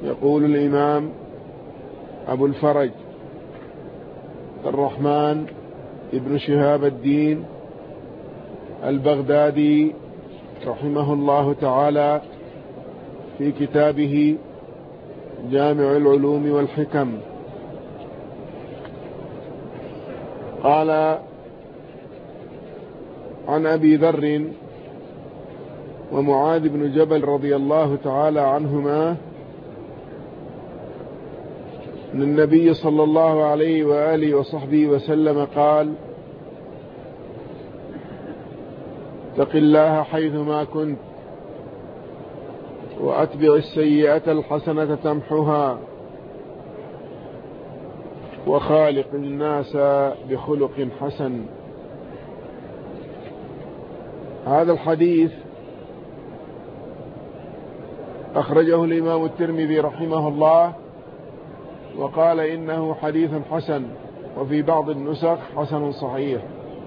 يقول الإمام أبو الفرج الرحمن ابن شهاب الدين البغدادي رحمه الله تعالى في كتابه جامع العلوم والحكم، قال عن أبي ذر ومعاذ بن جبل رضي الله تعالى عنهما أن النبي صلى الله عليه وآله وصحبه وسلم قال: اتق الله حيثما كنت وأتبع السيئة الحسنة تمحها وخالق الناس بخلق حسن. هذا الحديث أخرجه الإمام الترمذي رحمه الله وقال إنه حديث حسن، وفي بعض النسخ حسن صحيح.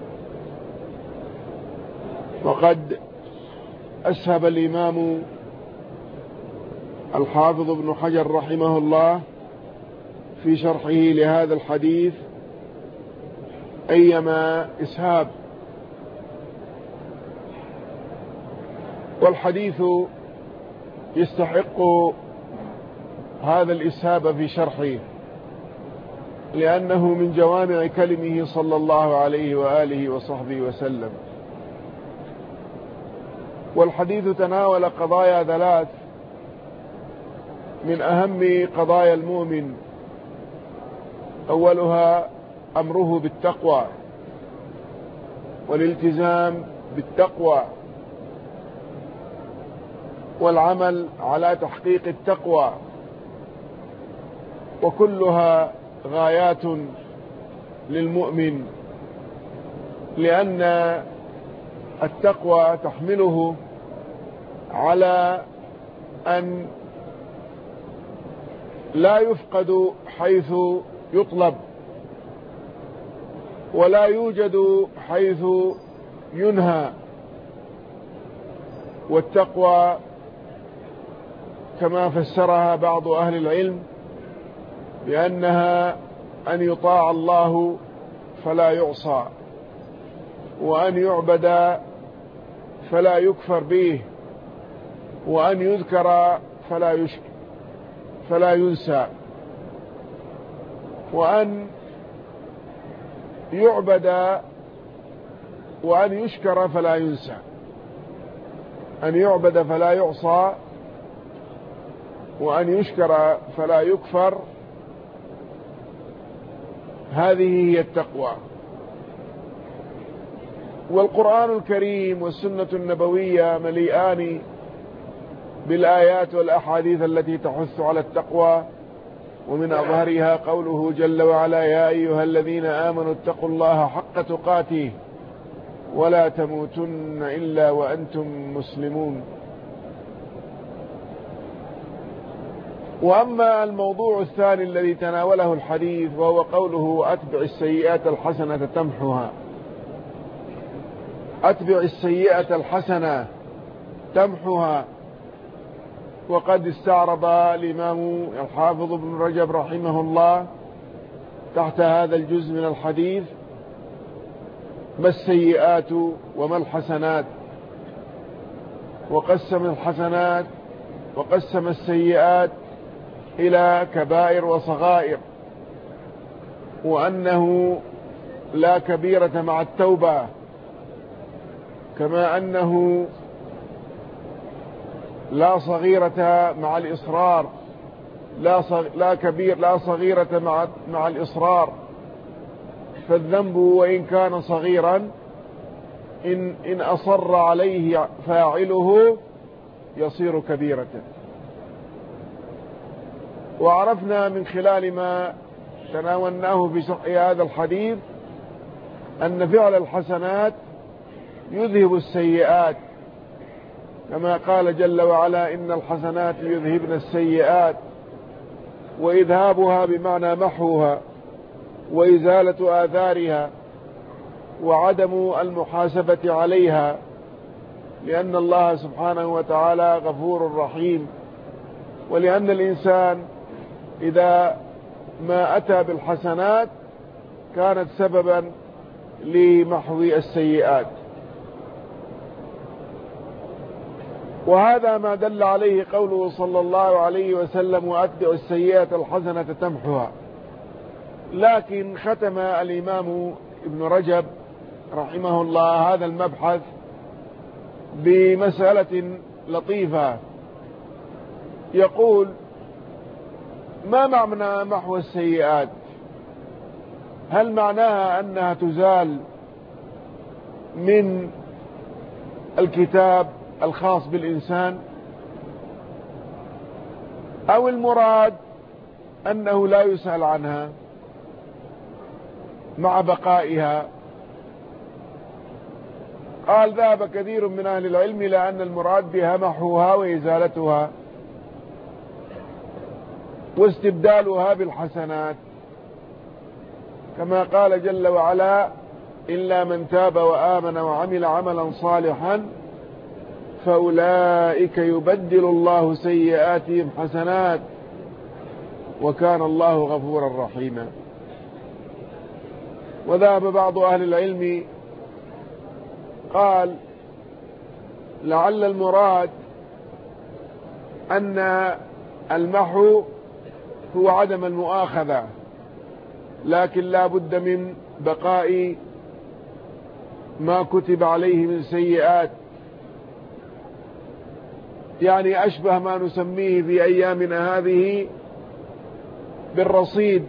وقد أسهب الإمام الحافظ ابن حجر رحمه الله في شرحه لهذا الحديث أيما إسهاب، والحديث يستحق هذا الإسهاب في شرحه لأنه من جوامع كلمه صلى الله عليه وآله وصحبه وسلم. والحديث تناول قضايا ثلاث من أهم قضايا المؤمن، أولها أمره بالتقوى والالتزام بالتقوى والعمل على تحقيق التقوى، وكلها غايات للمؤمن، لأن التقوى تحمله على أن لا يفقد حيث يطلب ولا يوجد حيث ينهى. والتقوى كما فسرها بعض أهل العلم بأنها أن يطاع الله فلا يعصى، وأن يعبد فلا يكفر به، وأن يذكر فلا ينسى، وأن يعبد وأن يشكر فلا ينسى، أن يعبد فلا يعصى، وأن يشكر فلا يكفر. هذه هي التقوى. والقرآن الكريم والسنة النبوية مليئان بالآيات والأحاديث التي تحث على التقوى، ومن أظهرها قوله جل وعلا: يا أيها الذين آمنوا اتقوا الله حق تقاته ولا تموتن إلا وأنتم مسلمون. وأما الموضوع الثاني الذي تناوله الحديث وهو قوله: أتبع السيئات الحسنة تمحها. أتبع السيئة الحسنة تمحها. وقد استعرض الإمام الحافظ ابن رجب رحمه الله تحت هذا الجزء من الحديث ما السيئات وما الحسنات، وقسم السيئات إلى كبائر وصغائر، وأنه لا كبيرة مع التوبة، كما أنه لا صغيرة مع الإصرار، لا صغيرة مع الإصرار. فالذنب وإن كان صغيرا إن أصر عليه فاعله يصير كبيرة. وعرفنا من خلال ما تناولناه في شرح هذا الحديث أن فعل الحسنات يذهب السيئات، كما قال جل وعلا: إن الحسنات يذهبن السيئات. وإذهابها بمعنى محوها وإزالة آثارها وعدم المحاسبة عليها، لأن الله سبحانه وتعالى غفور رحيم ولأن الإنسان إذا ما أتى بالحسنات كانت سببا لمحو السيئات. وهذا ما دل عليه قوله صلى الله عليه وسلم: وأتبع السيئة الحسنة تمحها. لكن ختم الإمام ابن رجب رحمه الله هذا المبحث بمسألة لطيفة، يقول: ما معنى محو السيئات؟ هل معناها أنها تزال من الكتاب الخاص بالإنسان، أو المراد أنه لا يسأل عنها مع بقائها؟ قال: ذهب كثير من أهل العلم إلى أن المراد بها محوها وإزالتها واستبدالها بالحسنات، كما قال جل وعلا: إلا من تاب وآمن وعمل عملا صالحا فأولئك يبدل الله سيئاتهم حسنات وكان الله غفورا رحيما. وذهب بعض أهل العلم قال: لعل المراد أن المحو هو عدم المؤاخذة، لكن لا بد من بقاء ما كتب عليه من سيئات، يعني أشبه ما نسميه في أيامنا هذه بالرصيد،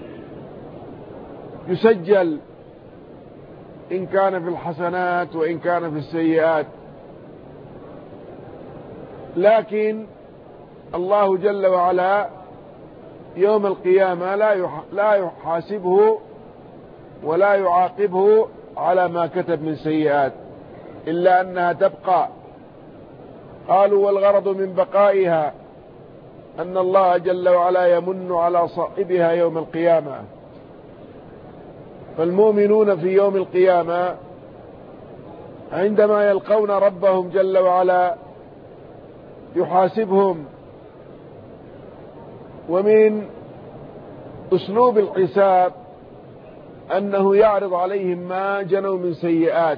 يسجل إن كان في الحسنات وإن كان في السيئات. لكن الله جل وعلا يوم القيامة لا يحاسبه ولا يعاقبه على ما كتب من سيئات، إلا أنها تبقى. قالوا: والغرض من بقائها أن الله جل وعلا يمن على صاحبها يوم القيامة. فالمؤمنون في يوم القيامة عندما يلقون ربهم جل وعلا يحاسبهم، ومن أسلوب الحساب أنه يعرض عليهم ما جنوا من سيئات،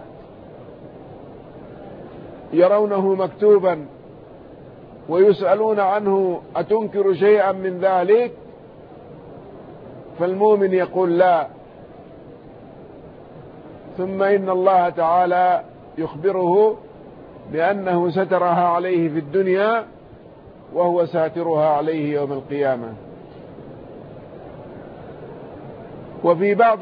يرونه مكتوبا ويسألون عنه: أتنكر شيئا من ذلك؟ فالمؤمن يقول: لا. ثم إن الله تعالى يخبره بأنه سترها عليه في الدنيا وهو ساترها عليه يوم القيامة. وفي بعض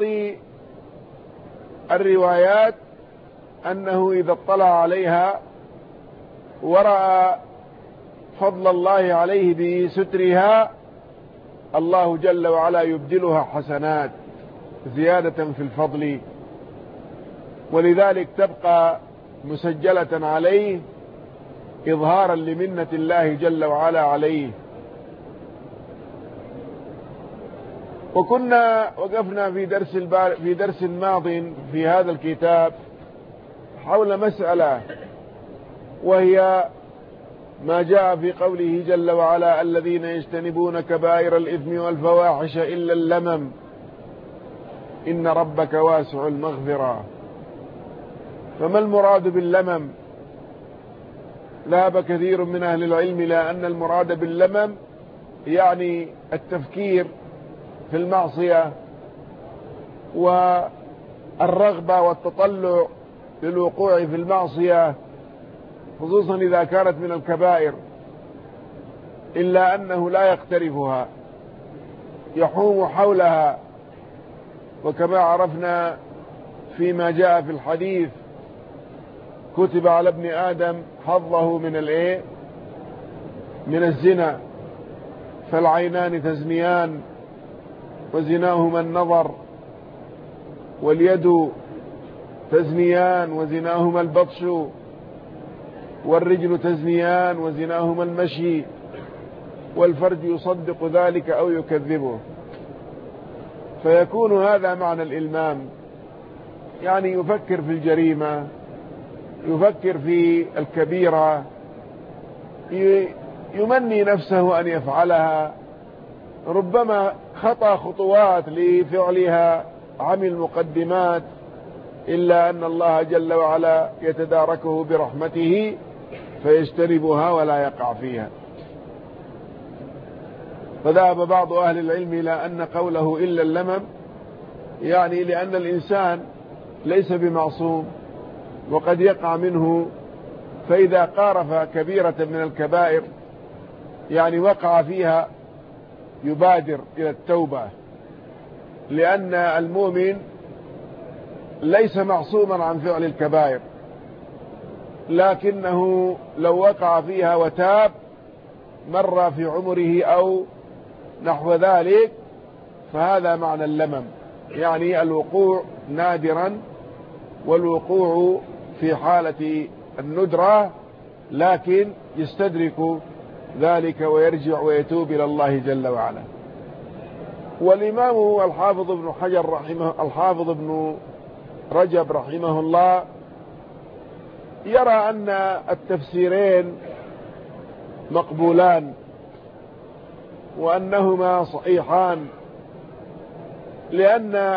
الروايات أنه إذا اطلع عليها ورأى فضل الله عليه بسترها، الله جل وعلا يبدلها حسنات زيادة في الفضل، ولذلك تبقى مسجلة عليه إظهارا لمنة الله جل وعلا عليه. وكنا وقفنا في درس ماض في هذا الكتاب حول مسألة، وهي ما جاء في قوله جل وعلا: الذين يجتنبون كبائر الإثم والفواحش إلا اللمم إن ربك واسع المغفرة. فما المراد باللمم؟ ذهب كثير من أهل العلم إلى أن المراد باللمم يعني التفكير في المعصية والرغبة والتطلع للوقوع في المعصية، خصوصا إذا كانت من الكبائر، إلا أنه لا يقترفها، يحوم حولها. وكما عرفنا فيما جاء في الحديث: كتب على ابن آدم حظه من الزنا، فالعينان تزنيان وزناهما النظر، واليد تزنيان وزناهما البطش، والرجل تزنيان وزناهما المشي، والفرج يصدق ذلك أو يكذبه. فيكون هذا معنى الإلمام، يعني يفكر في الجريمة، يفكر في الكبيرة، يمني نفسه أن يفعلها، ربما خطى خطوات لفعلها، عمل مقدمات، إلا أن الله جل وعلا يتداركه برحمته فيجتنبها ولا يقع فيها. فذهب بعض أهل العلم إلى أن قوله إلا اللمم يعني لأن الإنسان ليس بمعصوم وقد يقع منه، فإذا قارف كبيرة من الكبائر يعني وقع فيها يبادر إلى التوبة، لأن المؤمن ليس معصوما عن فعل الكبائر، لكنه لو وقع فيها وتاب مرة في عمره أو نحو ذلك فهذا معنى اللمم، يعني الوقوع نادرا والوقوع في حالة الندرة، لكن يستدرك ذلك ويرجع ويتوب إلى الله جل وعلا. والإمام الحافظ ابن حجر الحافظ ابن رجب رحمه الله يرى أن التفسيرين مقبولان وأنهما صحيحان، لأن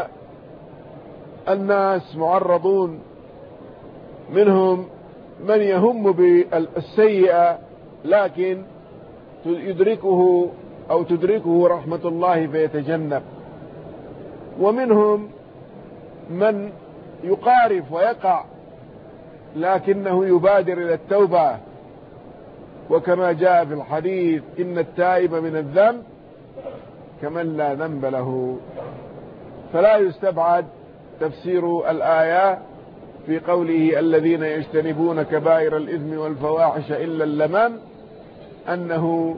الناس معرضون، منهم من يهم بالسيئة لكن يدركه أو تدركه رحمة الله فيتجنب، ومنهم من يقارف ويقع لكنه يبادر إلى التوبة، وكما جاء في الحديث إن التائب من الذنب كمن لا ذنب له. فلا يستبعد تفسير الآية في قوله الذين يجتنبون كبائر الإثم والفواحش إلا اللمم أنه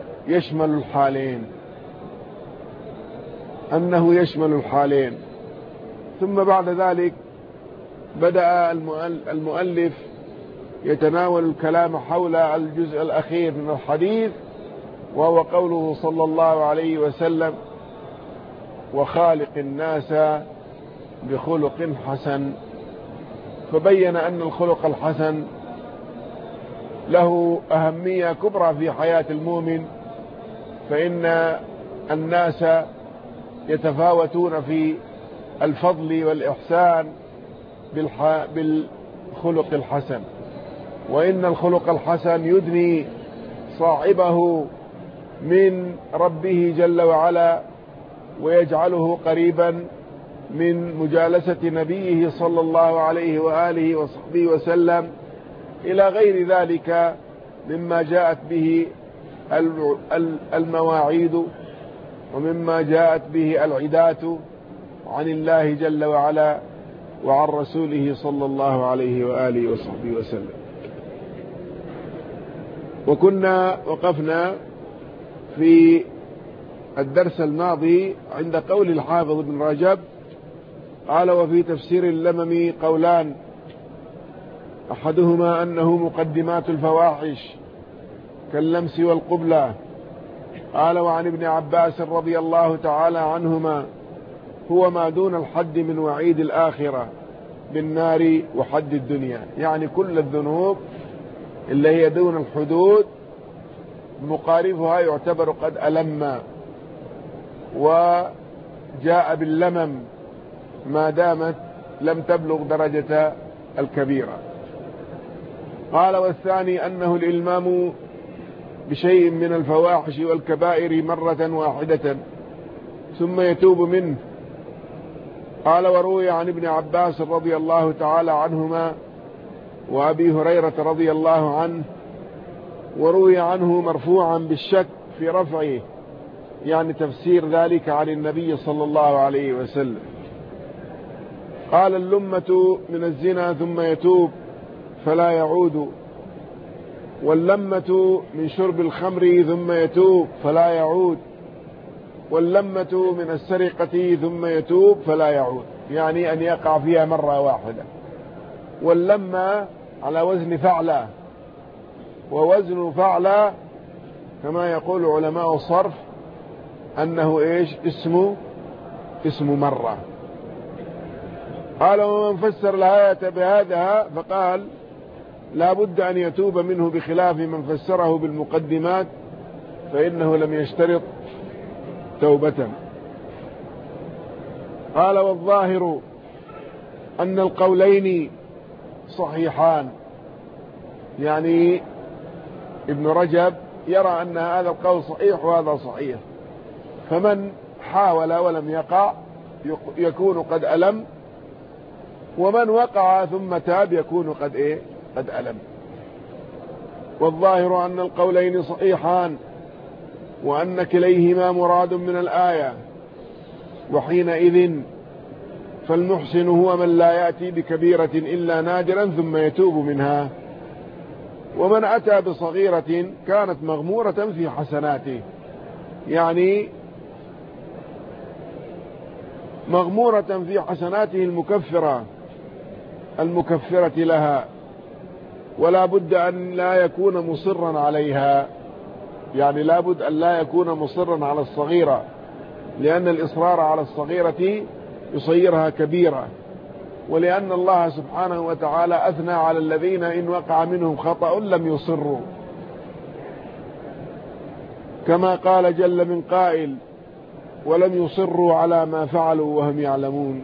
يشمل الحالين. ثم بعد ذلك بدأ المؤلف يتناول الكلام حول الجزء الأخير من الحديث، وهو قوله صلى الله عليه وسلم وخالق الناس بخلق حسن. فبين أن الخلق الحسن له أهمية كبرى في حياة المؤمن، فإن الناس يتفاوتون في الفضل والإحسان بالخلق الحسن، وإن الخلق الحسن يدني صاحبه من ربه جل وعلا ويجعله قريبا من مجالسة نبيه صلى الله عليه وآله وصحبه وسلم إلى غير ذلك مما جاءت به المواعيد ومما جاءت به العدات عن الله جل وعلا وعن رسوله صلى الله عليه وآله وصحبه وسلم. وكنا وقفنا في الدرس الماضي عند قول الحافظ ابن رجب قال وفي تفسير اللمم قولان، أحدهما أنه مقدمات الفواحش كاللمس والقبلة. قال وعن ابن عباس رضي الله تعالى عنهما هو ما دون الحد من وعيد الآخرة بالنار وحد الدنيا، يعني كل الذنوب اللي هي دون الحدود مقارفها يعتبر قد ألم، وجاء باللمم ما دامت لم تبلغ درجة الكبيرة. قال والثاني أنه الإلمام بشيء من الفواحش والكبائر مرة واحدة ثم يتوب منه. قال وروي عن ابن عباس رضي الله تعالى عنهما وأبي هريرة رضي الله عنه، وروي عنه مرفوعا بالشك في رفعه، يعني تفسير ذلك عن النبي صلى الله عليه وسلم. قال اللمة من الزنا ثم يتوب فلا يعود، واللمة من شرب الخمر ثم يتوب فلا يعود، واللمة من السرقة ثم يتوب فلا يعود، يعني أن يقع فيها مرة واحدة. واللمة على وزن فعلة، ووزن فعلة كما يقول علماء الصرف أنه اسم مرة. قال ومن فسر الآية بهذا فقال لا بد أن يتوب منه، بخلاف من فسره بالمقدمات فإنه لم يشترط توبة. قال: والظاهر أن القولين صحيحان. يعني ابن رجب يرى أن هذا القول صحيح وهذا صحيح، فمن حاول ولم يقع يكون قد ألم، ومن وقع ثم تاب يكون قد ألم. والظاهر أن القولين صحيحان، وأن كليهما مراد من الآية، وحينئذ فالمحسن هو من لا يأتي بكبيرة إلا نادرا ثم يتوب منها، ومن أتى بصغيرة كانت مغمورة في حسناته، يعني مغمورة في حسناته المكفرة لها، ولا بد أن لا يكون مصرا عليها، يعني لا بد أن لا يكون مصرا على الصغيرة، لأن الإصرار على الصغيرة يصيرها كبيرة، ولأن الله سبحانه وتعالى أثنى على الذين إن وقع منهم خطأ لم يصروا، كما قال جل من قائل: ولم يصروا على ما فعلوا وهم يعلمون.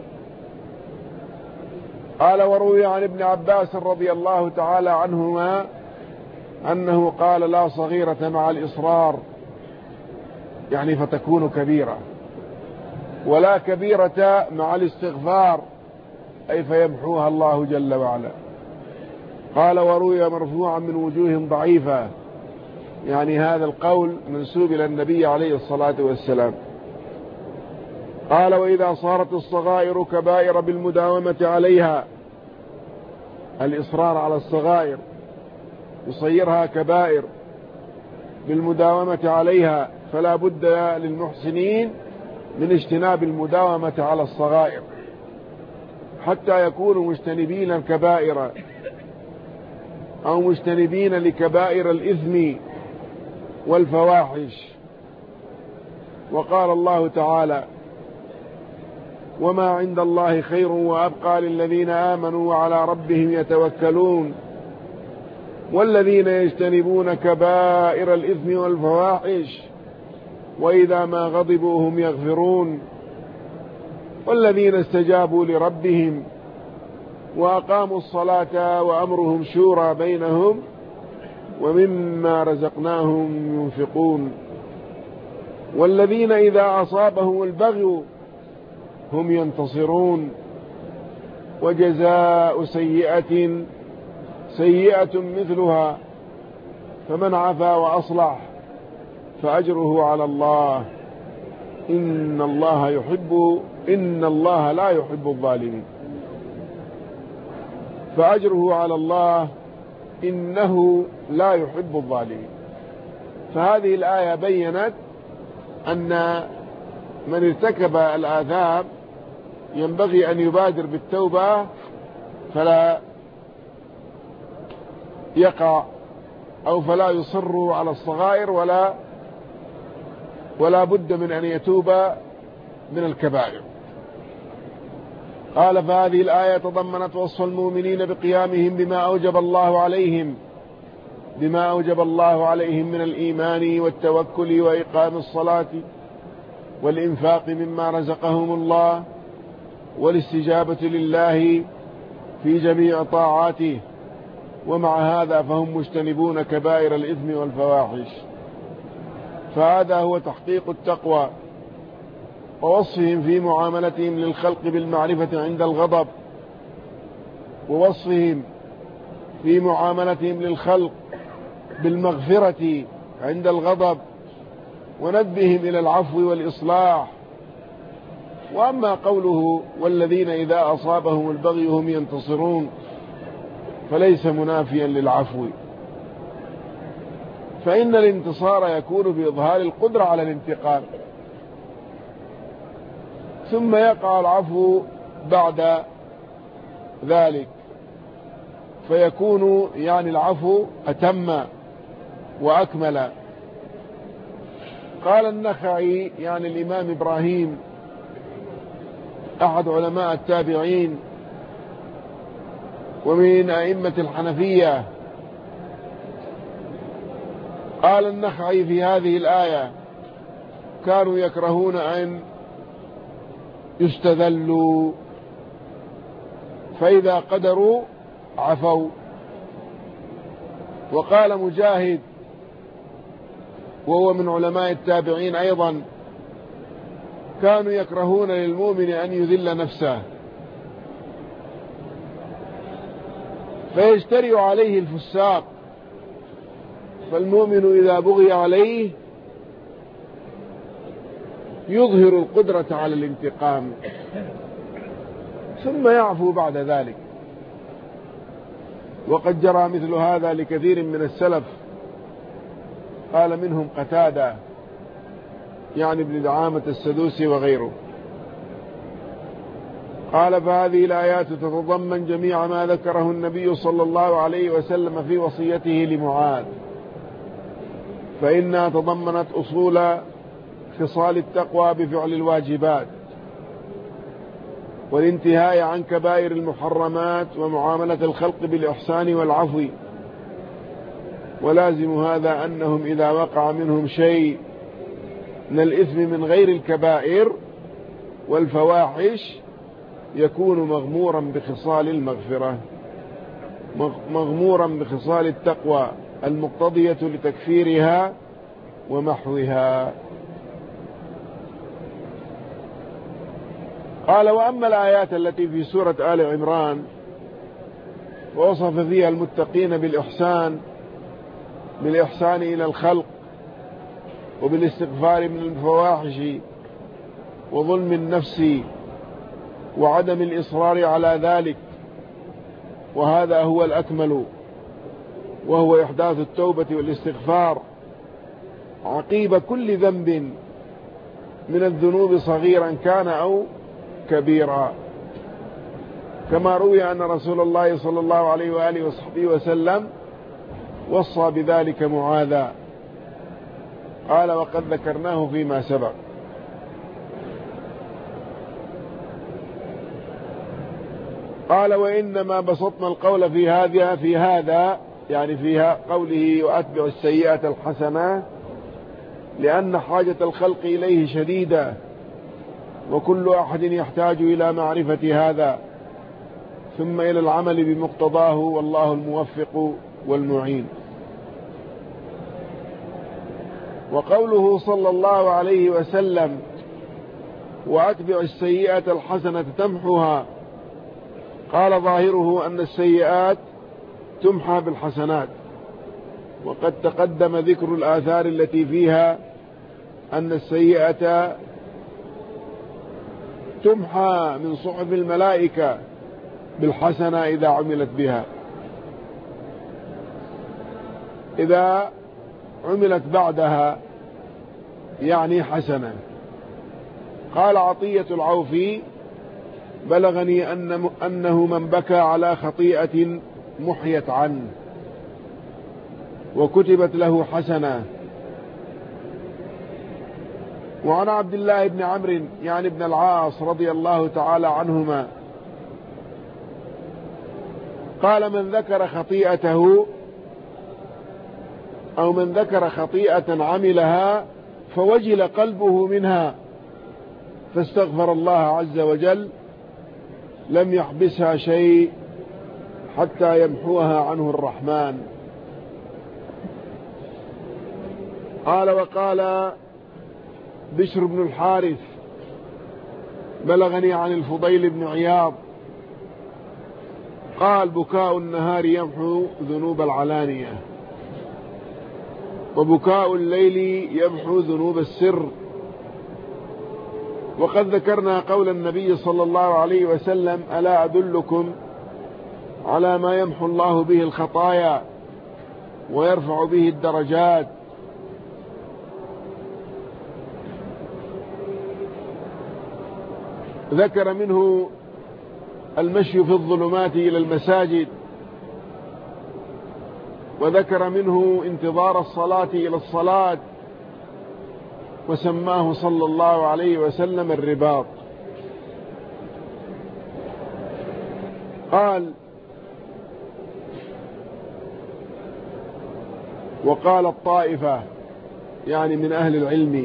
قال: وروي عن ابن عباس رضي الله تعالى عنهما أنه قال: لا صغيرة مع الإصرار، يعني فتكون كبيرة، ولا كبيرة مع الاستغفار، أي فيمحوها الله جل وعلا. قال: وروي مرفوعا من وجوه ضعيفة، يعني هذا القول منسوب إلى النبي عليه الصلاة والسلام. قال: وإذا صارت الصغائر كبائر بالمداومة عليها، الإصرار على الصغائر يصيرها كبائر بالمداومة عليها، فلا بد للمحسنين من اجتناب المداومة على الصغائر حتى يكونوا مجتنبين الكبائر، أو مجتنبين لكبائر الإثم والفواحش. وقال الله تعالى: وما عند الله خير وأبقى للذين آمنوا وعلى ربهم يتوكلون، والذين يجتنبون كبائر الإثم والفواحش وإذا ما غضبوا هم يغفرون، والذين استجابوا لربهم وأقاموا الصلاة وأمرهم شورى بينهم ومما رزقناهم ينفقون، والذين إذا أصابهم البغي هم ينتصرون، وجزاء سيئة سيئة مثلها، فمن عفا وأصلح فأجره على الله، إن الله لا يحب الظالمين. فأجره على الله إنه لا يحب الظالمين. فهذه الآية بيّنت أن من ارتكب الآثام ينبغي أن يبادر بالتوبة، فلا يقع أو فلا يصر على الصغائر، ولا بد من أن يتوب من الكبائر. قال: فهذه الآية تضمنت وصف المؤمنين بقيامهم بما أوجب الله عليهم من الإيمان والتوكل وإقام الصلاة والإنفاق مما رزقهم الله والاستجابة لله في جميع طاعاته، ومع هذا فهم مجتنبون كبائر الإثم والفواحش. فهذا هو تحقيق التقوى، ووصفهم في معاملتهم للخلق بالمعرفة عند الغضب، ووصفهم في معاملتهم للخلق بالمغفرة عند الغضب، ونبههم إلى العفو والإصلاح. وأما قوله: والذين إذا أصابهم البغي هم ينتصرون، فليس منافيا للعفو، فإن الانتصار يكون بإظهار القدرة على الانتقام، ثم يقع العفو بعد ذلك، فيكون يعني العفو أتم وأكمل. قال النخعي، يعني الإمام إبراهيم أحد علماء التابعين: ومن أئمة الحنفية. قال النخعي في هذه الآية: كانوا يكرهون أن يستذلوا، فإذا قدروا عفوا. وقال مجاهد وهو من علماء التابعين أيضا: كانوا يكرهون للمؤمن أن يذل نفسه فيجترئ عليه الفساق، فالمؤمن إذا بغي عليه يظهر القدرة على الانتقام ثم يعفو بعد ذلك. وقد جرى مثل هذا لكثير من السلف، قال منهم قتادة يعني ابن دعامة السدوسي وغيره. قال: فهذه الآيات تتضمن جميع ما ذكره النبي صلى الله عليه وسلم في وصيته لمعاذ، فإنها تضمنت أصول خصال التقوى بفعل الواجبات والانتهاء عن كبائر المحرمات ومعاملة الخلق بالإحسان والعفو. ولازم هذا أنهم إذا وقع منهم شيء من الإثم من غير الكبائر والفواحش يكون مغمورا بخصال المغفرة، مغمورا بخصال التقوى المقتضية لتكفيرها ومحوها. قال: وأما الآيات التي في سورة آل عمران ووصف فيها المتقين بالإحسان إلى الخلق وبالاستغفار من الفواحش وظلم النفس وعدم الإصرار على ذلك، وهذا هو الأكمل، وهو إحداث التوبة والاستغفار عقيب كل ذنب من الذنوب صغيرا كان أو كبيرا، كما روي أن رسول الله صلى الله عليه وآله وصحبه وسلم وصى بذلك معاذا. قال: وقد ذكرناه فيما سبق. قال: وإنما بسطنا القول في هذا يعني فيها قوله: وأتبع السيئة الحسنة، لأن حاجة الخلق إليه شديدة، وكل أحد يحتاج إلى معرفة هذا ثم إلى العمل بمقتضاه، والله الموفق والمعين. وقوله صلى الله عليه وسلم: وأتبع السيئة الحسنة تمحها، قال: ظاهره أن السيئات تمحى بالحسنات، وقد تقدم ذكر الآثار التي فيها أن السيئة تمحى من صحف الملائكة بالحسنة إذا عملت بها، إذا عملت بعدها يعني حسنة. قال عطية العوفي: بلغني أنه من بكى على خطيئة محيت عنه وكتبت له حسنة. وعن عبد الله بن عمرو يعني ابن العاص رضي الله تعالى عنهما قال: من ذكر خطيئته أو من ذكر خطيئة عملها فوجل قلبه منها فاستغفر الله عز وجل لم يحبسها شيء حتى يمحوها عنه الرحمن. قال: وقال بشر بن الحارث: بلغني عن الفضيل بن عياض قال: بكاء النهار يمحو ذنوب العلانية، وبكاء الليل يمحو ذنوب السر. وقد ذكرنا قول النبي صلى الله عليه وسلم: ألا أدلكم على ما يمحو الله به الخطايا ويرفع به الدرجات؟ ذكر منه المشي في الظلمات إلى المساجد، وذكر منه انتظار الصلاة إلى الصلاة، وسماه صلى الله عليه وسلم الرباط. قال: وقال الطائفة يعني من أهل العلم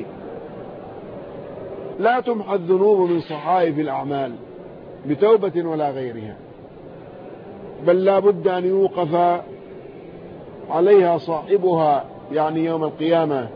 لا تمحى الذنوب من صحائف الأعمال بتوبة ولا غيرها، بل لا بد أن يوقف عليها صاحبها يعني يوم القيامة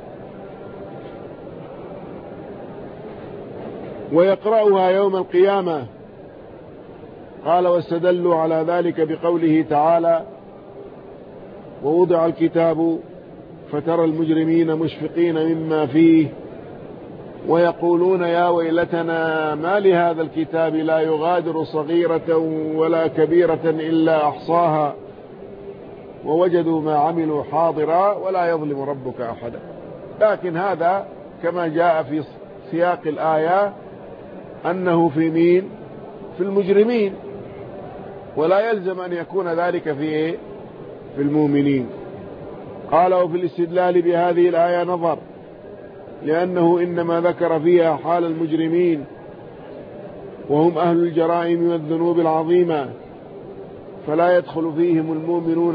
ويقرأها يوم القيامة. قال واستدلوا على ذلك بقوله تعالى ووضع الكتاب فترى المجرمين مشفقين مما فيه ويقولون يا ويلتنا ما لهذا الكتاب لا يغادر صغيرة ولا كبيرة إلا أحصاها ووجدوا ما عملوا حاضرا ولا يظلم ربك أحدا. لكن هذا كما جاء في سياق الآية أنه في مين؟ في المجرمين، ولا يلزم أن يكون ذلك في المؤمنين. قال وفي الاستدلال بهذه الآية نظر، لأنه إنما ذكر فيها حال المجرمين وهم أهل الجرائم والذنوب العظيمة، فلا يدخل فيهم المؤمنون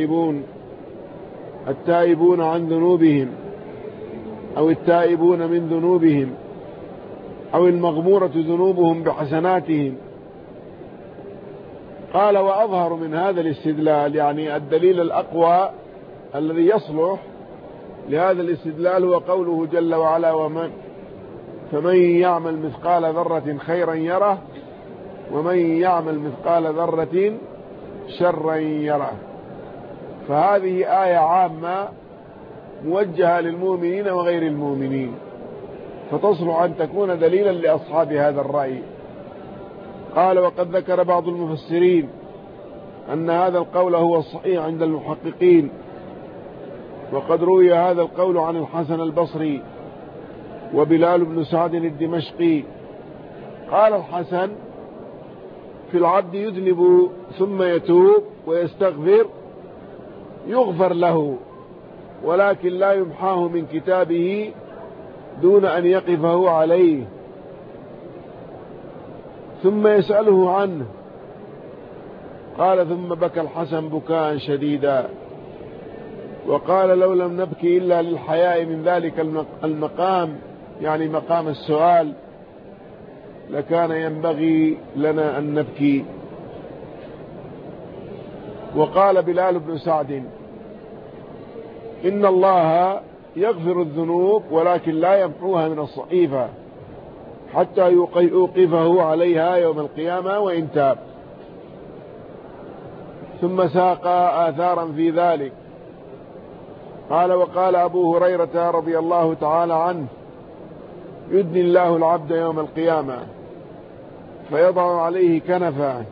التائبون عن ذنوبهم أو التائبون من ذنوبهم أو المغمورة ذنوبهم بحسناتهم. قال وأظهر من هذا الاستدلال يعني الدليل الأقوى الذي يصلح لهذا الاستدلال هو قوله جل وعلا فمن يعمل مثقال ذرة خيرا يره ومن يعمل مثقال ذرة شرا يره. فهذه آية عامة موجهة للمؤمنين وغير المؤمنين، فتصلح أن تكون دليلا لأصحاب هذا الرأي. قال وقد ذكر بعض المفسرين أن هذا القول هو الصحيح عند المحققين، وقد روي هذا القول عن الحسن البصري وبلال بن سعد الدمشقي. قال الحسن في العبد يذنب ثم يتوب ويستغفر يغفر له، ولكن لا يمحاه من كتابه دون أن يقفه عليه ثم يسأله عنه. قال ثم بكى الحسن بكاء شديدا وقال لو لم نبكي إلا للحياء من ذلك المقام يعني مقام السؤال لكان ينبغي لنا أن نبكي. وقال بلال بن سعد إن الله يغفر الذنوب ولكن لا يمحوها من الصحيفة حتى يوقفه عليها يوم القيامة وإن تاب. ثم ساق آثارا في ذلك. قال وقال أبو هريرة رضي الله تعالى عنه يدني الله العبد يوم القيامة فيضع عليه كنفا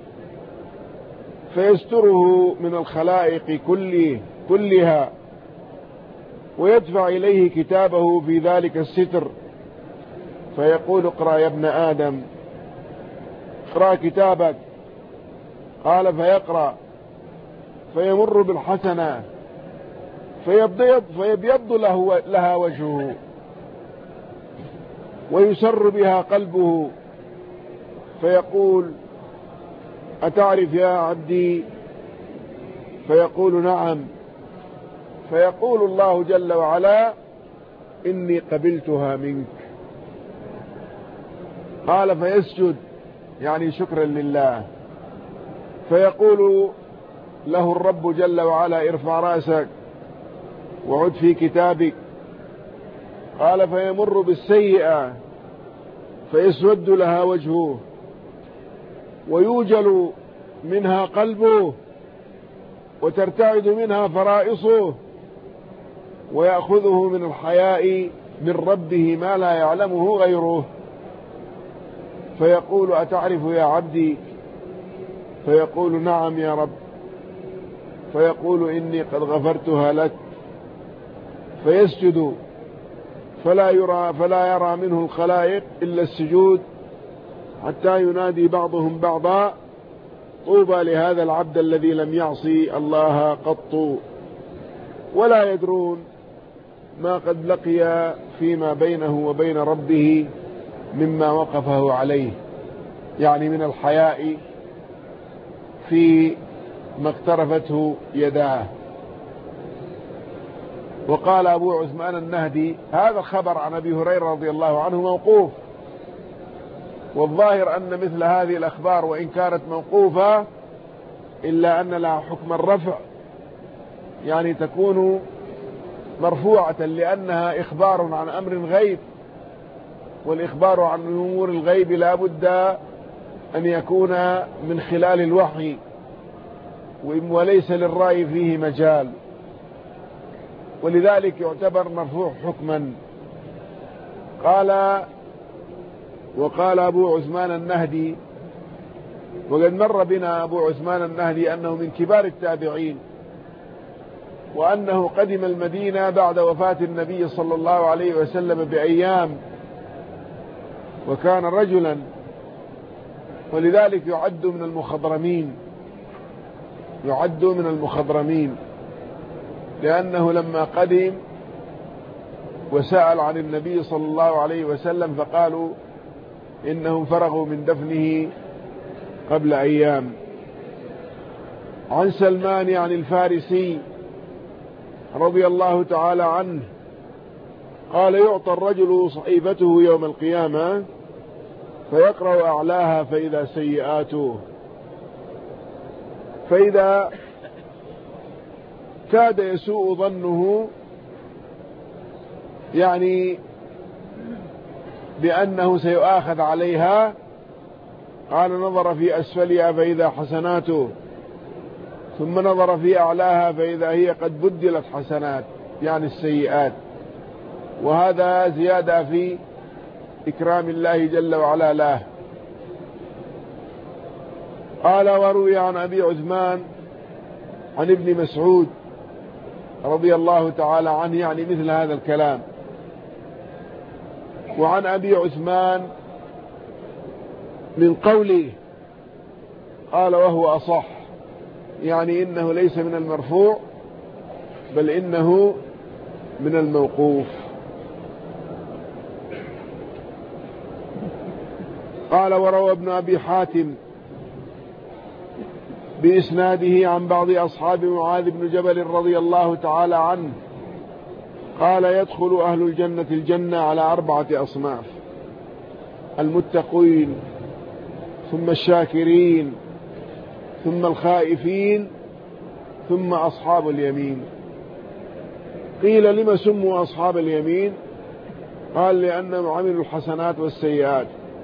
فيستره من الخلائق كلها ويدفع إليه كتابه في ذلك الستر فيقول اقرأ يا ابن آدم اقرأ كتابك. قال فيقرأ فيمر بالحسنة فيبيض لها وجهه ويسر بها قلبه فيقول أتعرف يا عبدي؟ فيقول نعم. فيقول الله جل وعلا إني قبلتها منك. قال فيسجد يعني شكرا لله. فيقول له الرب جل وعلا ارفع رأسك وعد في كتابك. قال فيمر بالسيئة فيسود لها وجهه ويوجل منها قلبه وترتعد منها فرائصه ويأخذه من الحياء من ربه ما لا يعلمه غيره. فيقول أتعرف يا عبدي؟ فيقول نعم يا رب. فيقول إني قد غفرتها لك. فيسجد فلا يرى منه الخلائق إلا السجود حتى ينادي بعضهم بعضا طوبى لهذا العبد الذي لم يعصي الله قط ولا يدرون ما قد لقي فيما بينه وبين ربه مما وقفه عليه يعني من الحياء في ما اقترفته يداه. وقال أبو عثمان النهدي هذا الخبر عن أبي هريرة رضي الله عنه موقوف، والظاهر أن مثل هذه الأخبار وإن كانت موقوفة إلا أن لها حكم الرفع، يعني تكون مرفوعة لأنها إخبار عن أمر غيب، والإخبار عن أمور الغيب لا بد أن يكون من خلال الوحي وليس للرأي فيه مجال، ولذلك يعتبر مرفوع حكما. وقال أبو عثمان النهدي، وقد مر بنا أبو عثمان النهدي أنه من كبار التابعين، وأنه قدم المدينة بعد وفاة النبي صلى الله عليه وسلم بأيام، وكان رجلا، ولذلك يعد من المخضرمين، لأنه لما قدم وسأل عن النبي صلى الله عليه وسلم فقالوا إنهم فرغوا من دفنه قبل أيام. عن سلمان عن الفارسي رضي الله تعالى عنه قال يعطى الرجل صحيفته يوم القيامة فيقرأ أعلاها فإذا سيئاته، فإذا كاد يسوء ظنه يعني بأنه سيؤاخذ عليها قال نظر في أسفلها فإذا حسناته، ثم نظر في أعلاها فإذا هي قد بدلت حسنات يعني السيئات، وهذا زيادة في إكرام الله جل وعلا له. قال وروي عن أبي عثمان عن ابن مسعود رضي الله تعالى عنه يعني مثل هذا الكلام، وعن أبي عثمان من قوله قال وهو أصح، يعني إنه ليس من المرفوع بل إنه من الموقوف. قال وروى ابن أبي حاتم بإسناده عن بعض أصحاب معاذ بن جبل رضي الله تعالى عنه قال يدخل أهل الجنة الجنة على 4 أصناف: المتقين، ثم الشاكرين، ثم الخائفين، ثم أصحاب اليمين. قيل لما سموا أصحاب اليمين؟ قال لأنهم عملوا الحسنات والسيئات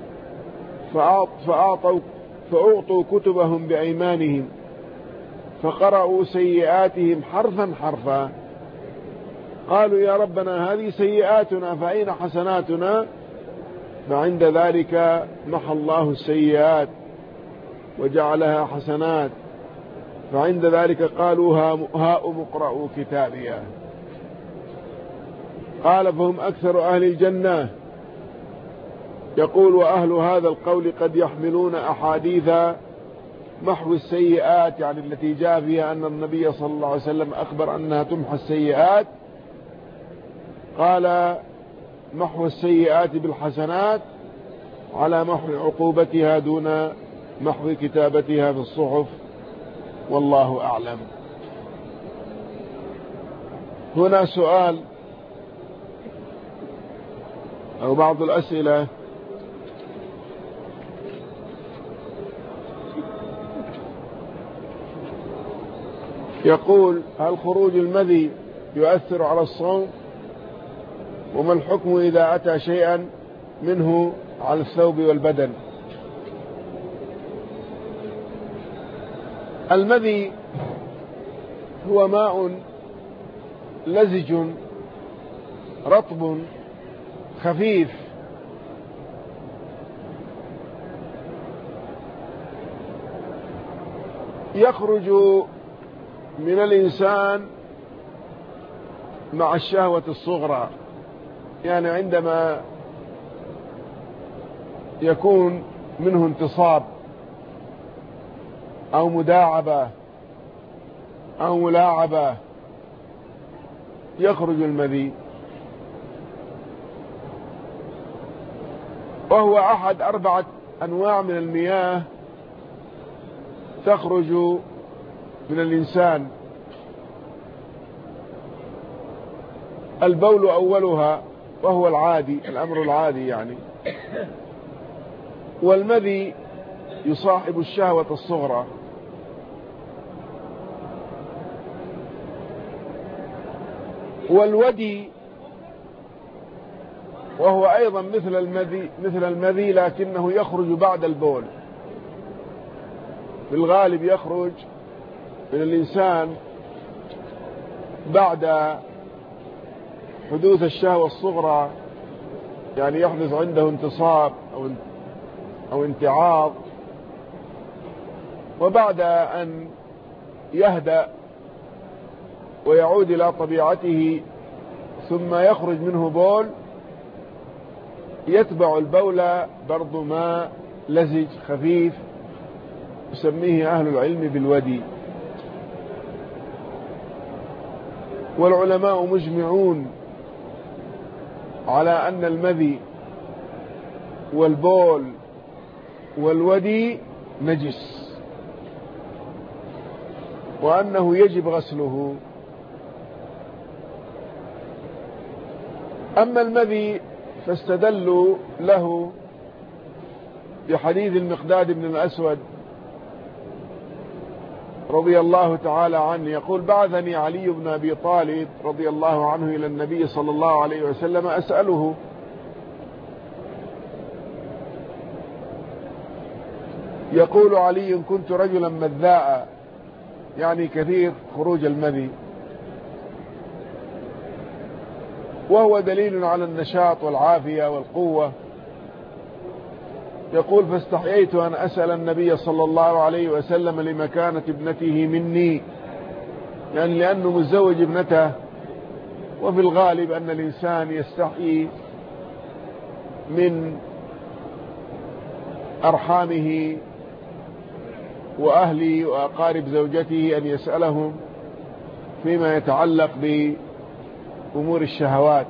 فأعطوا كتبهم بأيمانهم فقرأوا سيئاتهم حرفا حرفا، قالوا يا ربنا هذه سيئاتنا فأين حسناتنا؟ فعند ذلك محى الله السيئات وجعلها حسنات، فعند ذلك قالوا هاؤم اقرأوا كتابيا. قال فهم أكثر أهل الجنة. يقول وأهل هذا القول قد يحملون أحاديث محو السيئات، يعني التي جاء فيها أن النبي صلى الله عليه وسلم أخبر أنها تمحى السيئات، قال محو السيئات بالحسنات على محو عقوبتها دون محو كتابتها في الصحف، والله أعلم. هنا سؤال أو بعض الأسئلة: يقول هل خروج المذي يؤثر على الصوم؟ وما الحكم إذا أتى شيئا منه على الثوب والبدن؟ المذي هو ماء لزج رطب خفيف يخرج من الإنسان مع الشهوة الصغرى، يعني عندما يكون منه انتصاب أو مداعبة أو ملاعبة يخرج المذي، وهو أحد 4 أنواع من المياه تخرج من الإنسان. البول أولها وهو العادي، الأمر العادي يعني، والمذي يصاحب الشهوة الصغرى. والودي وهو أيضا مثل المذي لكنه يخرج بعد البول، بالغالب يخرج من الإنسان بعد حدوث الشهوة الصغرى، يعني يحدث عنده انتصاب أو انتعاض، وبعد أن يهدأ ويعود إلى طبيعته ثم يخرج منه بول، يتبع البول برضو ماء لزج خفيف يسميه أهل العلم بالودي. والعلماء مجمعون على أن المذي والبول والودي نجس، وأنه يجب غسله. أما المذي فاستدلوا له بحديث المقداد بن الأسود رضي الله تعالى عنه يقول: بعثني علي بن أبي طالب رضي الله عنه إلى النبي صلى الله عليه وسلم أسأله، يقول علي: كنت رجلا مذاء، يعني كثير خروج المذي، وهو دليل على النشاط والعافية والقوة. يقول: فاستحييت أن أسأل النبي صلى الله عليه وسلم لمكانة ابنته مني، يعني لأنه متزوج ابنته، وفي الغالب أن الإنسان يستحيي من أرحامه وأهله وأقارب زوجته أن يسألهم فيما يتعلق بأمور الشهوات.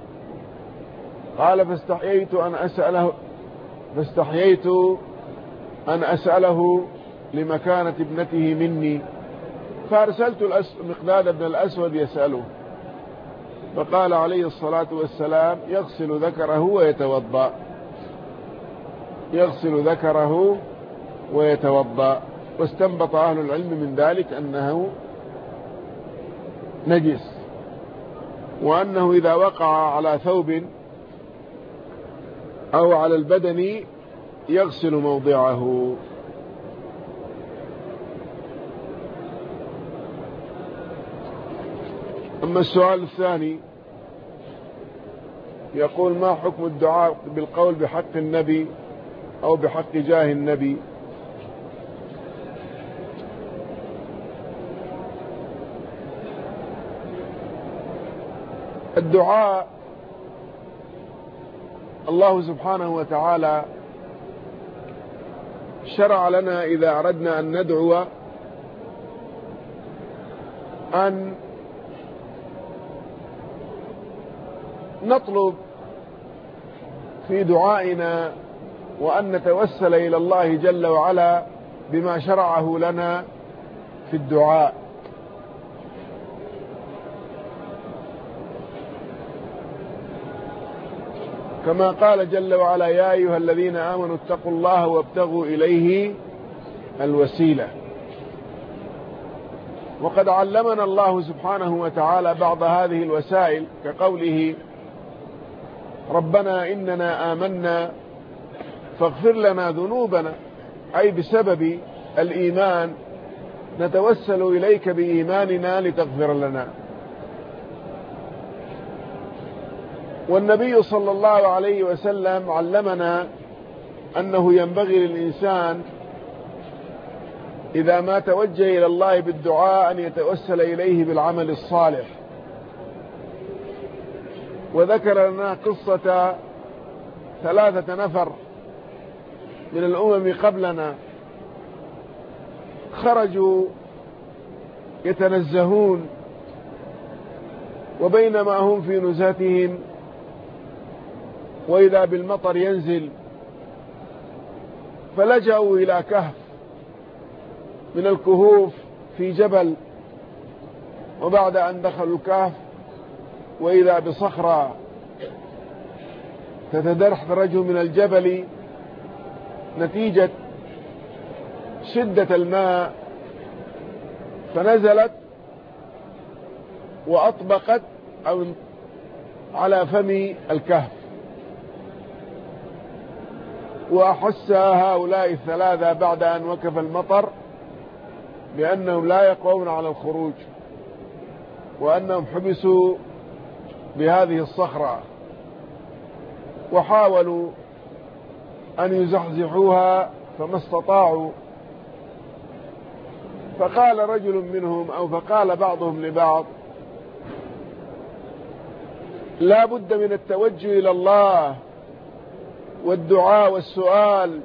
قال: فاستحييت أن أسأله لمكانة ابنته مني، فأرسلت مقداد بن الأسود يسأله، فقال عليه الصلاة والسلام: يغسل ذكره ويتوضأ، يغسل ذكره ويتوضأ. واستنبط أهل العلم من ذلك أنه نجس، وأنه إذا وقع على ثوب أو على البدن يغسل موضعه. أما السؤال الثاني يقول: ما حكم الدعاء بالقول بحق النبي أو بحق جاه النبي؟ الدعاء الله سبحانه وتعالى شرع لنا إذا أردنا أن ندعو أن نطلب في دعائنا وأن نتوسل إلى الله جل وعلا بما شرعه لنا في الدعاء. كما قال جل وعلا: يا أيها الذين آمنوا اتقوا الله وابتغوا إليه الوسيلة. وقد علمنا الله سبحانه وتعالى بعض هذه الوسائل كقوله: ربنا إننا آمنا فاغفر لنا ذنوبنا، أي بسبب الإيمان نتوسل إليك بإيماننا لتغفر لنا. والنبي صلى الله عليه وسلم علمنا أنه ينبغي للإنسان إذا ما توجه إلى الله بالدعاء أن يتوسل إليه بالعمل الصالح. وذكر لنا قصة 3 نفر من الأمم قبلنا خرجوا يتنزهون، وبينما هم في نزهتهم وإذا بالمطر ينزل، فلجأوا إلى كهف من الكهوف في جبل، وبعد أن دخلوا الكهف وإذا بصخرة تتدحرج من الجبل نتيجة شدة الماء، فنزلت وأطبقت أو على فم الكهف. وأحس هؤلاء الثلاثة بعد أن وقف المطر بأنهم لا يقوون على الخروج، وأنهم حبسوا بهذه الصخرة، وحاولوا أن يزحزحوها فما استطاعوا. فقال رجل منهم أو فقال بعضهم لبعض: لا بد من التوجه إلى الله والدعاء والسؤال،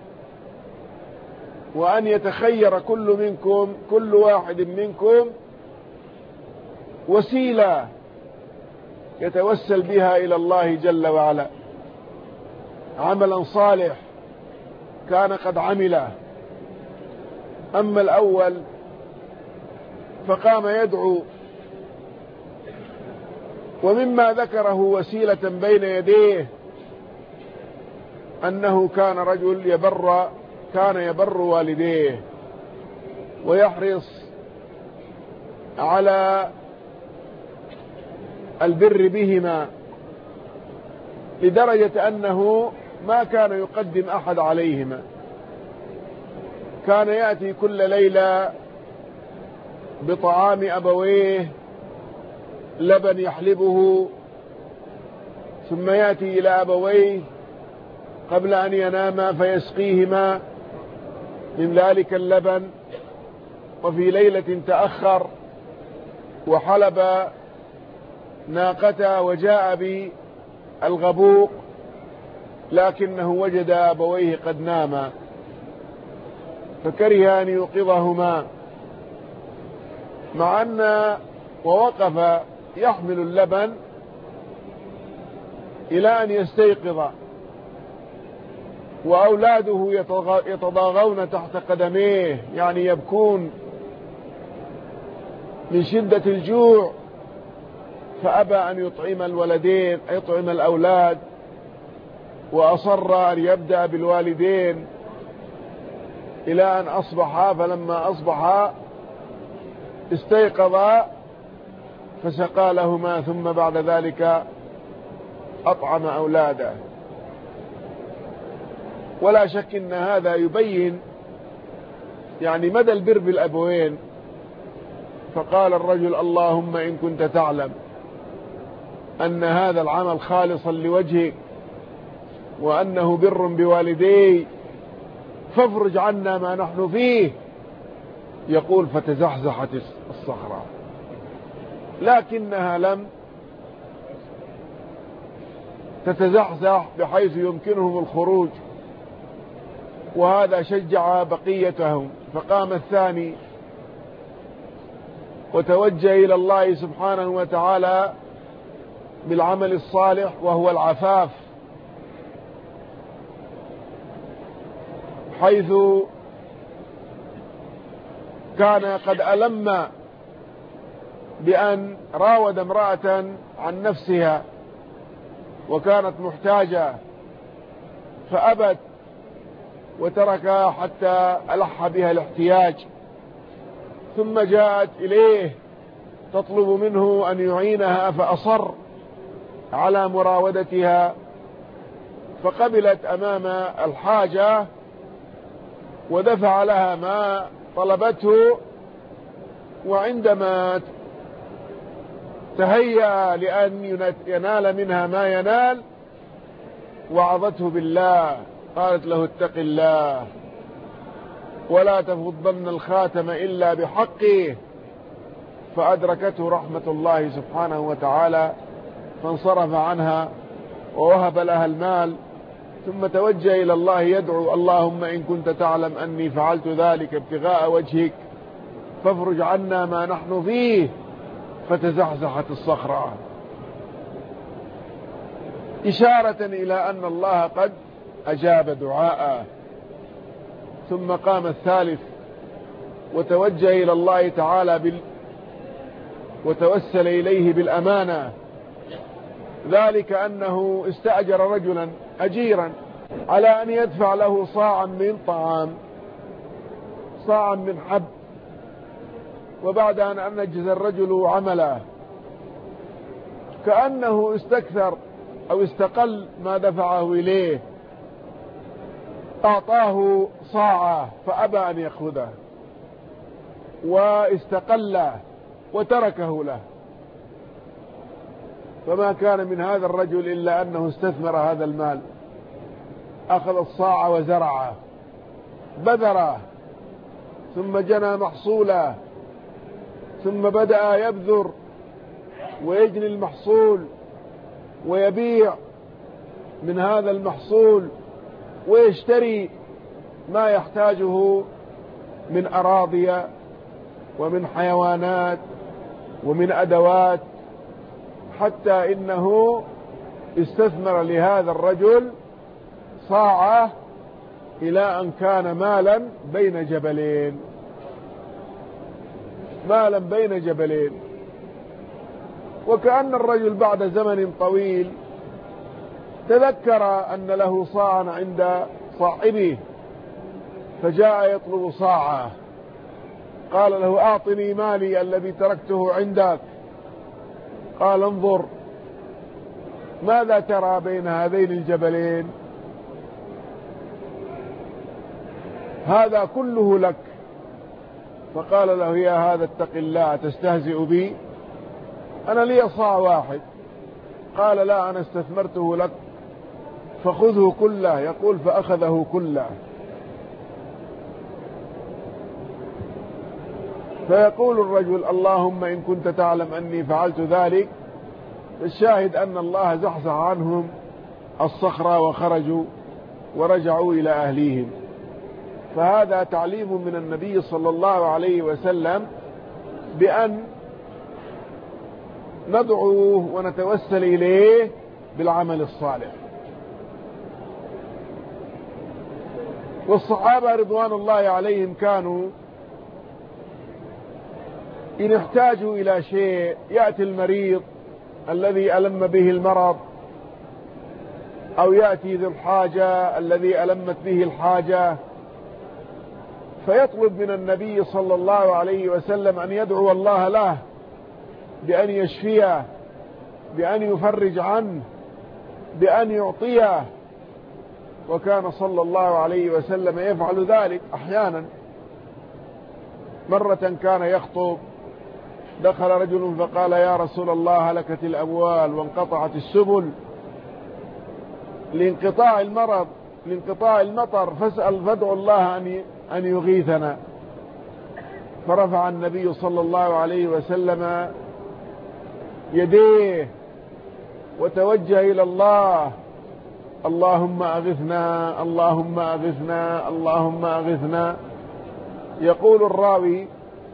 وأن يتخير كل واحد منكم وسيلة يتوسل بها إلى الله جل وعلا، عملا صالح كان قد عمله. أما الأول فقام يدعو، ومما ذكره وسيلة بين يديه أنه كان رجل كان يبر والديه ويحرص على البر بهما، لدرجة أنه ما كان يقدم أحد عليهما، كان يأتي كل ليلة بطعام أبويه، لبن يحلبه، ثم يأتي إلى أبويه قبل أن يناما فيسقيهما من ذلك اللبن. وفي ليلة تأخر وحلب ناقته وجاء بالغبوق، لكنه وجد أبويه قد ناما، فكره أن يوقظهما، مع أن ووقف يحمل اللبن إلى أن يستيقظ، وأولاده يتضاغون تحت قدميه، يعني يبكون من شدة الجوع، فأبى أن يطعم الأولاد، وأصر أن يبدأ بالوالدين إلى أن أصبحا. فلما أصبحا استيقظا فسقى لهما، ثم بعد ذلك أطعم أولاده. ولا شك أن هذا يبين يعني مدى البر بالأبوين. فقال الرجل: اللهم إن كنت تعلم أن هذا العمل خالصا لوجهك وأنه بر بوالدي فافرج عنا ما نحن فيه. يقول: فتزحزحت الصخرة، لكنها لم تتزحزح بحيث يمكنهم الخروج، وهذا شجع بقيتهم. فقام الثاني وتوجه إلى الله سبحانه وتعالى بالعمل الصالح، وهو العفاف، حيث كان قد ألم بأن راود امرأة عن نفسها وكانت محتاجة، فأبت وتركها حتى ألح بها الاحتياج، ثم جاءت إليه تطلب منه أن يعينها، فأصر على مراودتها، فقبلت أمام الحاجة ودفع لها ما طلبته. وعندما تهيأ لأن ينال منها ما ينال وعظته بالله، قالت له: اتق الله ولا تفضن الخاتم إلا بحقه. فأدركته رحمة الله سبحانه وتعالى، فانصرف عنها ووهب لها المال، ثم توجه إلى الله يدعو: اللهم إن كنت تعلم أني فعلت ذلك ابتغاء وجهك فافرج عنا ما نحن فيه. فتزحزحت الصخرة، إشارة إلى أن الله قد أجاب دعاءه. ثم قام الثالث وتوجه إلى الله تعالى وتوسل إليه بالأمانة، ذلك أنه استأجر رجلا أجيرا على أن يدفع له صاعا من طعام، صاعا من حب. وبعد أن أنجز الرجل عمله كأنه استكثر أو استقل ما دفعه إليه، أعطاه صاعه فأبى أن يأخذه واستقله وتركه له. فما كان من هذا الرجل إلا أنه استثمر هذا المال، أخذ الصاع وزرعه، بذره، ثم جنى محصوله، ثم بدأ يبذر ويجني المحصول ويبيع من هذا المحصول ويشتري ما يحتاجه من أراضي ومن حيوانات ومن أدوات، حتى إنه استثمر لهذا الرجل صاعه إلى أن كان مالا بين جبلين، مالا بين جبلين. وكأن الرجل بعد زمن طويل تذكر أن له صاعا عند صاحبه، فجاء يطلب صاعه، قال له أعطني مالي الذي تركته عندك. قال انظر ماذا ترى بين هذين الجبلين؟ هذا كله لك. فقال له يا هذا اتق الله تستهزئ بي؟ أنا لي صاع واحد. قال لا، أنا استثمرته لك فخذه كله. يقول فأخذه كله. فيقول الرجل اللهم إن كنت تعلم أني فعلت ذلك. الشاهد أن الله زحزح عنهم الصخرة وخرجوا ورجعوا إلى أهليهم. فهذا تعليم من النبي صلى الله عليه وسلم بأن ندعوه ونتوسل إليه بالعمل الصالح. والصحابة رضوان الله عليهم كانوا إن احتاجوا إلى شيء، يأتي المريض الذي ألم به المرض، أو يأتي ذو الحاجة الذي ألمت به الحاجة، فيطلب من النبي صلى الله عليه وسلم أن يدعو الله له بأن يشفيه، بأن يفرج عنه، بأن يعطيه. وكان صلى الله عليه وسلم يفعل ذلك أحيانا. مرة كان يخطب، دخل رجل فقال يا رسول الله هلكت الأموال وانقطعت السبل لانقطاع المرض لانقطاع المطر، فادعوا الله أن يغيثنا. فرفع النبي صلى الله عليه وسلم يديه وتوجه إلى الله، اللهم أغثنا اللهم أغثنا اللهم أغثنا. يقول الراوي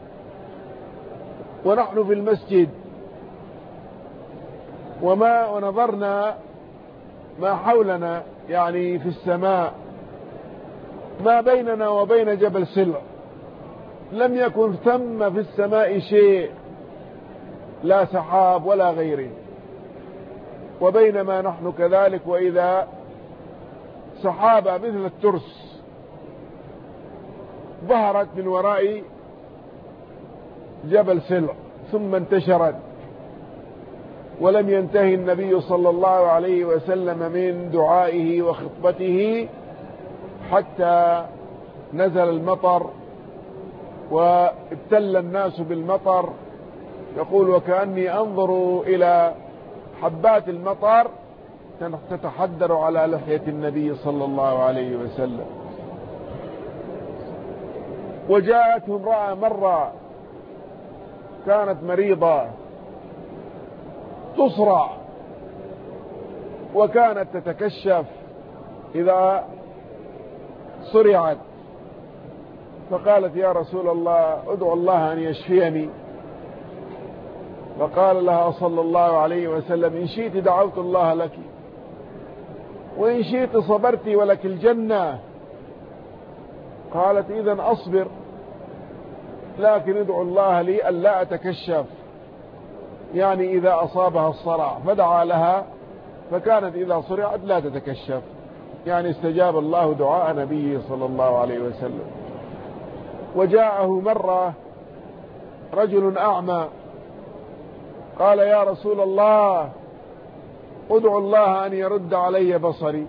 ونحن في المسجد ونظرنا ما حولنا، يعني في السماء، ما بيننا وبين جبل سلع، لم يكن ثم في السماء شيء، لا سحاب ولا غيره. وبينما نحن كذلك وإذا سحابة مثل الترس ظهرت من وراء جبل سلع ثم انتشرت. ولم ينتهي النبي صلى الله عليه وسلم من دعائه وخطبته حتى نزل المطر وابتل الناس بالمطر. يقول وكأني أنظر إلى حبات المطر تتحدر على لحية النبي صلى الله عليه وسلم. وجاءته امرأة مرة كانت مريضة تصرع، وكانت تتكشف إذا صرعت، فقالت يا رسول الله ادعو الله أن يشفيني. فقال لها صلى الله عليه وسلم إن شئت دعوت الله لك، وإن شئت صبرت ولك الجنة. قالت إذن أصبر، لكن ادعو الله لي ألا أتكشف، يعني إذا أصابها الصرع. فدعا لها فكانت إذا صرعت لا تتكشف، يعني استجاب الله دعاء نبيه صلى الله عليه وسلم. وجاءه مرة رجل أعمى قال يا رسول الله ادعو الله أن يرد علي بصري،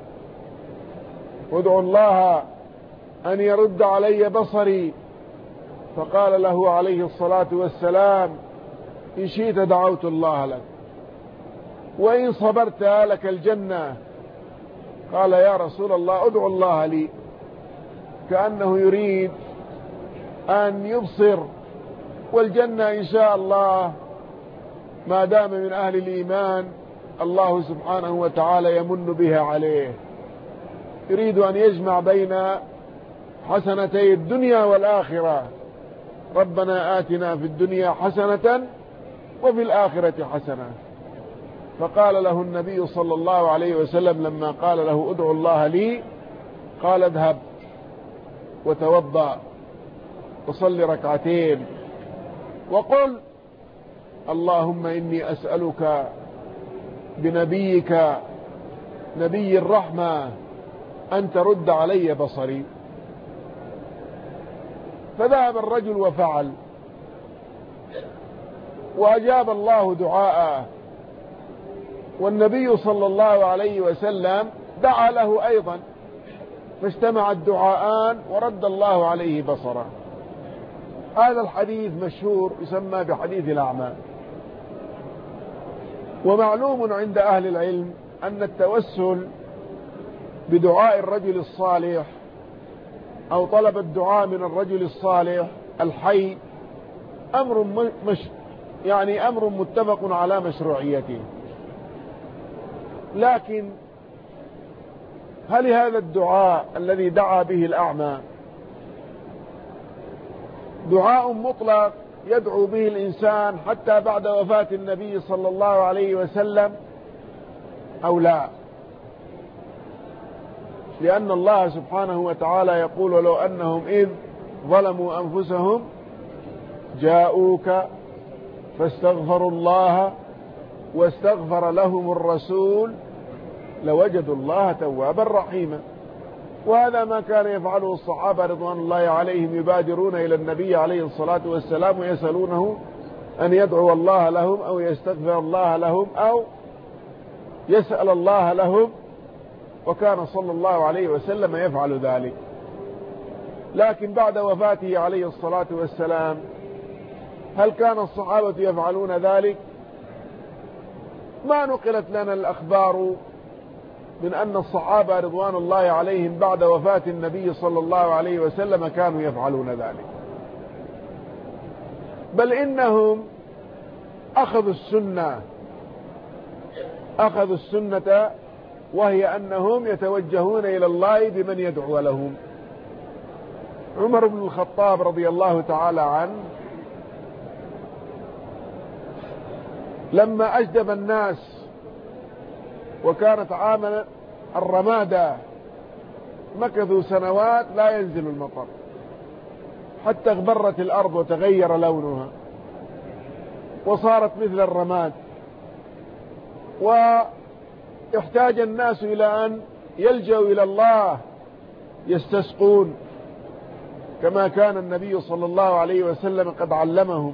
ادعو الله أن يرد علي بصري. فقال له عليه الصلاة والسلام إن شئت دعوت الله لك وإن صبرت لك الجنة. قال يا رسول الله ادعو الله لي، كأنه يريد أن يبصر، والجنة إن شاء الله ما دام من أهل الإيمان الله سبحانه وتعالى يمن بها عليه. يريد أن يجمع بين حسنتي الدنيا والآخرة. ربنا آتنا في الدنيا حسنة وفي الآخرة حسنة. فقال له النبي صلى الله عليه وسلم لما قال له ادعو الله لي، قال اذهب وتوضأ وصل ركعتين وقل اللهم إني أسألك بنبيك نبي الرحمة أن ترد علي بصري. فذهب الرجل وفعل، وأجاب الله دعاءه، والنبي صلى الله عليه وسلم دعا له أيضا، فاجتمع الدعاءان ورد الله عليه بصره. هذا الحديث مشهور يسمى بحديث الأعمى. ومعلوم عند أهل العلم أن التوسل بدعاء الرجل الصالح أو طلب الدعاء من الرجل الصالح الحي أمر متفق على مشروعيته. لكن هل هذا الدعاء الذي دعا به الأعمى دعاء مطلق يدعو به الإنسان حتى بعد وفاة النبي صلى الله عليه وسلم أو لا؟ لأن الله سبحانه وتعالى يقول ولو أنهم إذ ظلموا أنفسهم جاءوك فاستغفروا الله واستغفر لهم الرسول لوجدوا الله توابا رحيما. وهذا ما كان يفعله الصحابة رضوان الله عليهم، يبادرون إلى النبي عليه الصلاة والسلام ويسألونه أن يدعو الله لهم أو يستغفر الله لهم أو يسأل الله لهم، وكان صلى الله عليه وسلم يفعل ذلك. لكن بعد وفاته عليه الصلاة والسلام هل كان الصحابة يفعلون ذلك؟ ما نقلت لنا الأخبار من أن الصحابة رضوان الله عليهم بعد وفاة النبي صلى الله عليه وسلم كانوا يفعلون ذلك، بل إنهم أخذوا السنة وهي أنهم يتوجهون إلى الله بمن يدعو لهم. عمر بن الخطاب رضي الله تعالى عنه لما أجدب الناس وكانت عام الرمادة مكثوا سنوات لا ينزل المطر حتى اغبرت الأرض وتغير لونها وصارت مثل الرماد، واحتاج الناس إلى أن يلجأوا إلى الله يستسقون كما كان النبي صلى الله عليه وسلم قد علمهم.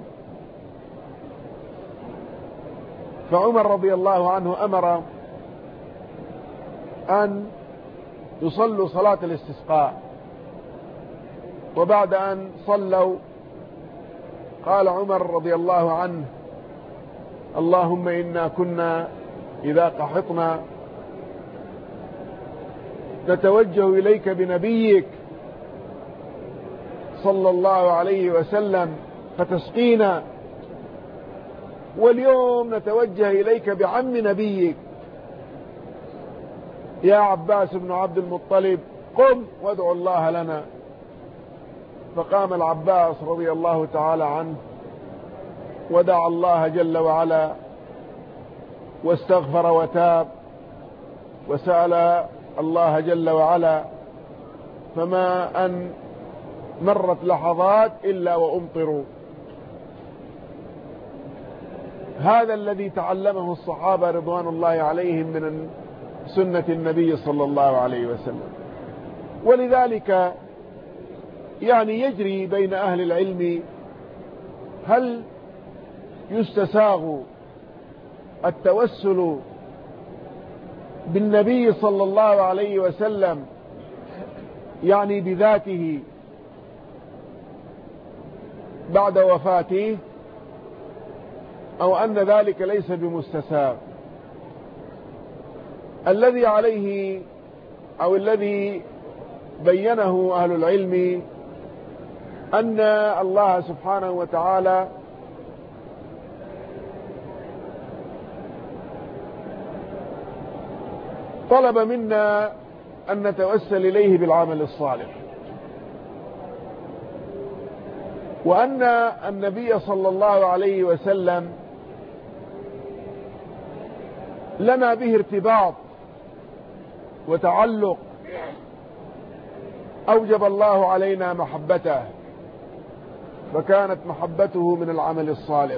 فعمر رضي الله عنه أمر أن يصلوا صلاة الاستسقاء، وبعد أن صلوا قال عمر رضي الله عنه اللهم إنا كنا إذا قحطنا نتوجه إليك بنبيك صلى الله عليه وسلم فتسقينا، واليوم نتوجه إليك بعم نبيك يا عباس بن عبد المطلب قم وادعو الله لنا. فقام العباس رضي الله تعالى عنه ودعا الله جل وعلا واستغفر وتاب وسأل الله جل وعلا، فما أن مرت لحظات إلا وأمطروا. هذا الذي تعلمه الصحابة رضوان الله عليهم من سنة النبي صلى الله عليه وسلم. ولذلك يعني يجري بين أهل العلم هل يستساغ التوسل بالنبي صلى الله عليه وسلم يعني بذاته بعد وفاته، أو أن ذلك ليس بمستساغ. الذي عليه أو الذي بينه أهل العلم أن الله سبحانه وتعالى طلب منا أن نتوسل إليه بالعمل الصالح، وأن النبي صلى الله عليه وسلم لنا به ارتباط وتعلق أوجب الله علينا محبته، فكانت محبته من العمل الصالح.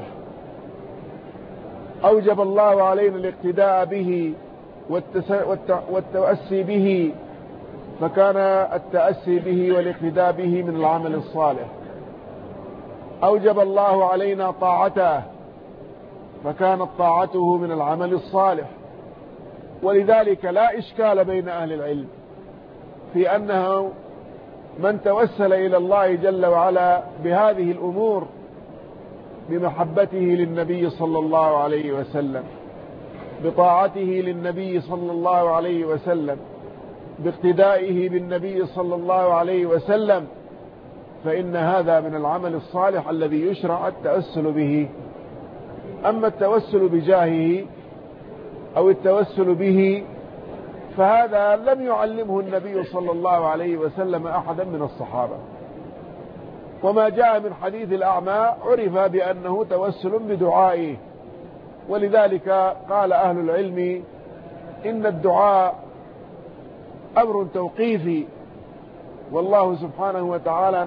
أوجب الله علينا الاقتداء به والتأسي به، فكان التأسي به والاقتداء به من العمل الصالح. أوجب الله علينا طاعته، فكانت طاعته من العمل الصالح. ولذلك لا إشكال بين أهل العلم في أنه من توسل إلى الله جل وعلا بهذه الأمور، بمحبته للنبي صلى الله عليه وسلم، بطاعته للنبي صلى الله عليه وسلم، باقتدائه بالنبي صلى الله عليه وسلم، فإن هذا من العمل الصالح الذي يشرع التوسل به. أما التوسل بجاهه أو التوسل به فهذا لم يعلمه النبي صلى الله عليه وسلم أحدا من الصحابة. وما جاء من حديث الأعمى عرف بأنه توسل بدعائه. ولذلك قال أهل العلم إن الدعاء أمر توقيفي، والله سبحانه وتعالى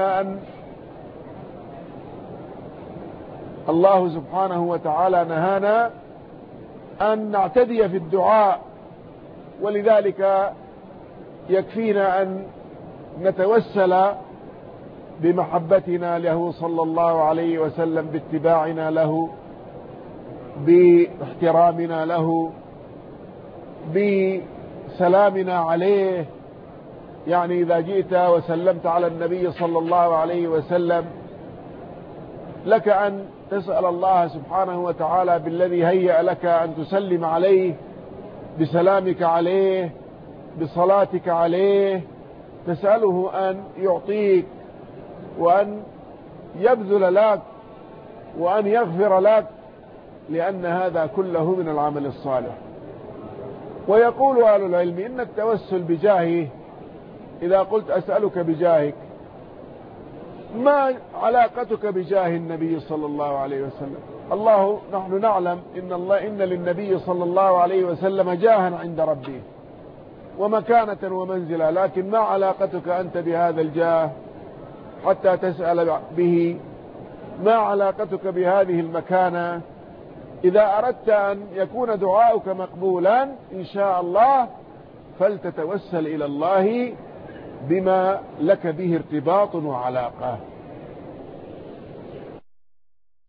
نهانا أن نعتدي في الدعاء. ولذلك يكفينا أن نتوسل بمحبتنا له صلى الله عليه وسلم، باتباعنا له، باحترامنا له، بسلامنا عليه. يعني إذا جئت وسلمت على النبي صلى الله عليه وسلم لك أن تسأل الله سبحانه وتعالى بالذي هيأ لك أن تسلم عليه، بسلامك عليه، بصلاتك عليه، تسأله أن يعطيك وأن يبذل لك وأن يغفر لك، لأن هذا كله من العمل الصالح. ويقول أهل العلم إن التوسل بجاهه، إذا قلت أسألك بجاهك، ما علاقتك بجاه النبي صلى الله عليه وسلم؟ نحن نعلم إن للنبي صلى الله عليه وسلم جاها عند ربه ومكانة ومنزلة، لكن ما علاقتك أنت بهذا الجاه حتى تسأل به؟ ما علاقتك بهذه المكانة؟ إذا أردت أن يكون دعاؤك مقبولا إن شاء الله فلتتوسل إلى الله بما لك به ارتباط وعلاقة.